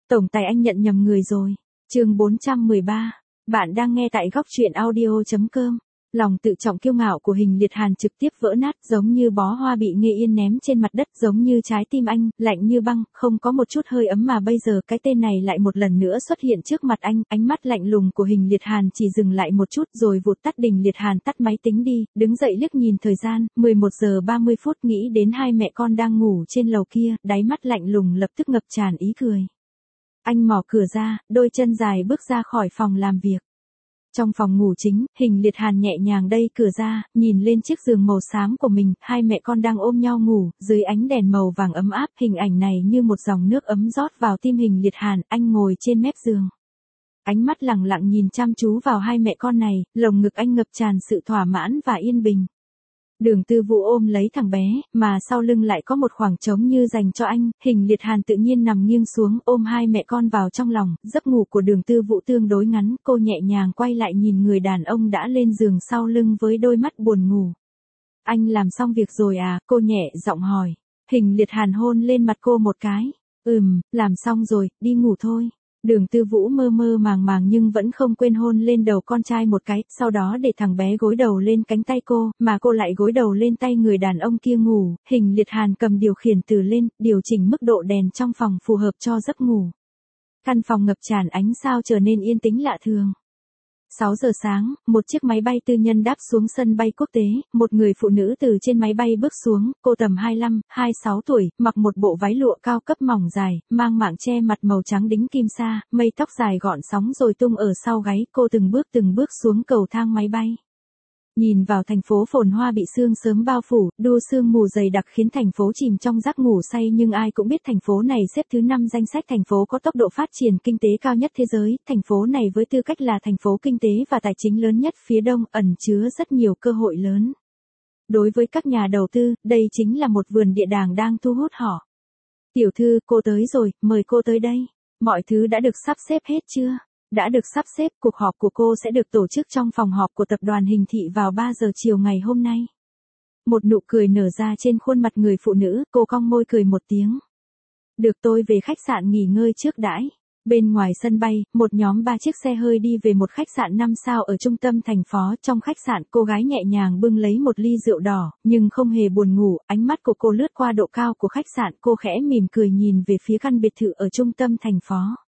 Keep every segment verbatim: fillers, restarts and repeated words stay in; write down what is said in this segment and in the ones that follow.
Tổng tài anh nhận nhầm người rồi. Chương bốn trăm mười ba. Bạn đang nghe tại góc truyện audio chấm com. Lòng tự trọng kiêu ngạo của Hình Liệt Hàn trực tiếp vỡ nát, giống như bó hoa bị Nghê Yên ném trên mặt đất, giống như trái tim anh, lạnh như băng, không có một chút hơi ấm, mà bây giờ cái tên này lại một lần nữa xuất hiện trước mặt anh. Ánh mắt lạnh lùng của Hình Liệt Hàn chỉ dừng lại một chút rồi vụt tắt. Hình Liệt Hàn tắt máy tính đi, đứng dậy liếc nhìn thời gian, mười một giờ ba mươi phút, nghĩ đến hai mẹ con đang ngủ trên lầu kia, đáy mắt lạnh lùng lập tức ngập tràn ý cười. Anh mở cửa ra, đôi chân dài bước ra khỏi phòng làm việc. Trong phòng ngủ chính, Hình Liệt Hàn nhẹ nhàng đẩy cửa ra, nhìn lên chiếc giường màu xám của mình, hai mẹ con đang ôm nhau ngủ, dưới ánh đèn màu vàng ấm áp, hình ảnh này như một dòng nước ấm rót vào tim Hình Liệt Hàn. Anh ngồi trên mép giường, ánh mắt lặng lặng nhìn chăm chú vào hai mẹ con này, lồng ngực anh ngập tràn sự thỏa mãn và yên bình. Đường Tư Vũ ôm lấy thằng bé, mà sau lưng lại có một khoảng trống như dành cho anh. Hình Liệt Hàn tự nhiên nằm nghiêng xuống, ôm hai mẹ con vào trong lòng. Giấc ngủ của Đường Tư Vũ tương đối ngắn, cô nhẹ nhàng quay lại nhìn người đàn ông đã lên giường sau lưng với đôi mắt buồn ngủ. Anh làm xong việc rồi à? Cô nhẹ giọng hỏi. Hình Liệt Hàn hôn lên mặt cô một cái. Ừm, làm xong rồi, đi ngủ thôi. Đường Tư Vũ mơ mơ màng màng nhưng vẫn không quên hôn lên đầu con trai một cái, sau đó để thằng bé gối đầu lên cánh tay cô, mà cô lại gối đầu lên tay người đàn ông kia ngủ. Hình Liệt Hàn cầm điều khiển từ lên, điều chỉnh mức độ đèn trong phòng phù hợp cho giấc ngủ. Căn phòng ngập tràn ánh sao trở nên yên tĩnh lạ thường. sáu giờ sáng, một chiếc máy bay tư nhân đáp xuống sân bay quốc tế, một người phụ nữ từ trên máy bay bước xuống, cô tầm hai mươi lăm, hai mươi sáu tuổi, mặc một bộ váy lụa cao cấp mỏng dài, mang mạng che mặt màu trắng đính kim sa, mây tóc dài gọn sóng rồi tung ở sau gáy, cô từng bước từng bước xuống cầu thang máy bay. Nhìn vào thành phố phồn hoa bị sương sớm bao phủ, đua sương mù dày đặc khiến thành phố chìm trong giấc ngủ say, nhưng ai cũng biết thành phố này xếp thứ năm danh sách thành phố có tốc độ phát triển kinh tế cao nhất thế giới. Thành phố này với tư cách là thành phố kinh tế và tài chính lớn nhất phía Đông ẩn chứa rất nhiều cơ hội lớn. Đối với các nhà đầu tư, đây chính là một vườn địa đàng đang thu hút họ. Tiểu thư, cô tới rồi, mời cô tới đây. Mọi thứ đã được sắp xếp hết chưa? Đã được sắp xếp, cuộc họp của cô sẽ được tổ chức trong phòng họp của tập đoàn Hình Thị vào ba giờ chiều ngày hôm nay. Một nụ cười nở ra trên khuôn mặt người phụ nữ, cô cong môi cười một tiếng. Được, tôi về khách sạn nghỉ ngơi trước đãi. Bên ngoài sân bay, một nhóm ba chiếc xe hơi đi về một khách sạn năm sao ở trung tâm thành phố. Trong khách sạn, cô gái nhẹ nhàng bưng lấy một ly rượu đỏ, nhưng không hề buồn ngủ. Ánh mắt của cô lướt qua độ cao của khách sạn, cô khẽ mỉm cười nhìn về phía căn biệt thự ở trung tâm thành phố.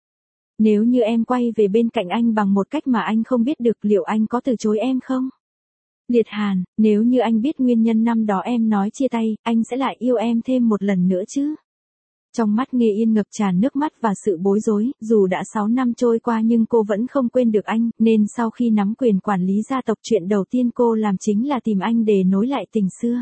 Nếu như em quay về bên cạnh anh bằng một cách mà anh không biết được, liệu anh có từ chối em không? Liệt Hàn, nếu như anh biết nguyên nhân năm đó em nói chia tay, anh sẽ lại yêu em thêm một lần nữa chứ? Trong mắt Nghê Yên ngập tràn nước mắt và sự bối rối, dù đã sáu năm trôi qua nhưng cô vẫn không quên được anh, nên sau khi nắm quyền quản lý gia tộc, chuyện đầu tiên cô làm chính là tìm anh để nối lại tình xưa.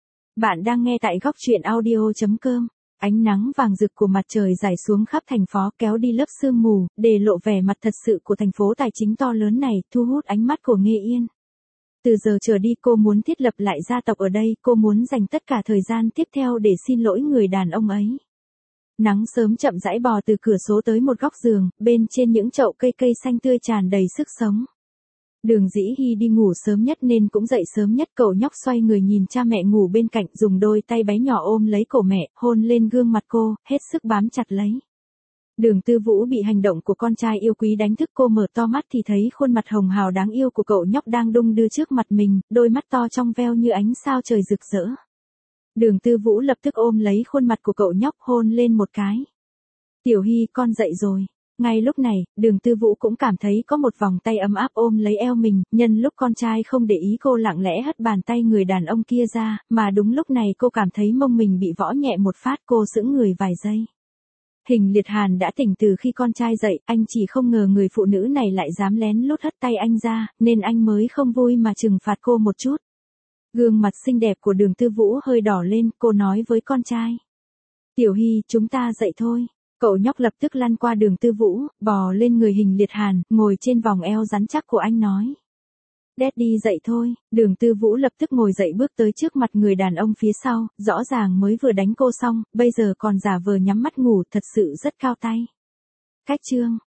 Bạn đang nghe tại góc truyện audio chấm com. Ánh nắng vàng rực của mặt trời rải xuống khắp thành phố, kéo đi lớp sương mù, để lộ vẻ mặt thật sự của thành phố tài chính to lớn này, thu hút ánh mắt của Nghê Yên. Từ giờ trở đi cô muốn thiết lập lại gia tộc ở đây, cô muốn dành tất cả thời gian tiếp theo để xin lỗi người đàn ông ấy. Nắng sớm chậm rãi bò từ cửa sổ tới một góc giường, bên trên những chậu cây cây xanh tươi tràn đầy sức sống. Đường Dĩ Hi đi ngủ sớm nhất nên cũng dậy sớm nhất. Cậu nhóc xoay người nhìn cha mẹ ngủ bên cạnh, dùng đôi tay bé nhỏ ôm lấy cổ mẹ, hôn lên gương mặt cô, hết sức bám chặt lấy. Đường Tư Vũ bị hành động của con trai yêu quý đánh thức, cô mở to mắt thì thấy khuôn mặt hồng hào đáng yêu của cậu nhóc đang đung đưa trước mặt mình, đôi mắt to trong veo như ánh sao trời rực rỡ. Đường Tư Vũ lập tức ôm lấy khuôn mặt của cậu nhóc, hôn lên một cái. Tiểu Hi, con dậy rồi. Ngay lúc này, Đường Tư Vũ cũng cảm thấy có một vòng tay ấm áp ôm lấy eo mình, nhân lúc con trai không để ý cô lặng lẽ hất bàn tay người đàn ông kia ra, mà đúng lúc này cô cảm thấy mông mình bị võ nhẹ một phát, cô sững người vài giây. Hình Liệt Hàn đã tỉnh từ khi con trai dậy, anh chỉ không ngờ người phụ nữ này lại dám lén lút hất tay anh ra, nên anh mới không vui mà trừng phạt cô một chút. Gương mặt xinh đẹp của Đường Tư Vũ hơi đỏ lên, cô nói với con trai. Tiểu Hi, chúng ta dậy thôi. Cậu nhóc lập tức lăn qua Đường Tư Vũ, bò lên người Hình Liệt Hàn, ngồi trên vòng eo rắn chắc của anh nói. Daddy dậy thôi. Đường Tư Vũ lập tức ngồi dậy bước tới trước mặt người đàn ông phía sau, rõ ràng mới vừa đánh cô xong, bây giờ còn giả vờ nhắm mắt ngủ, thật sự rất cao tay. Cách chương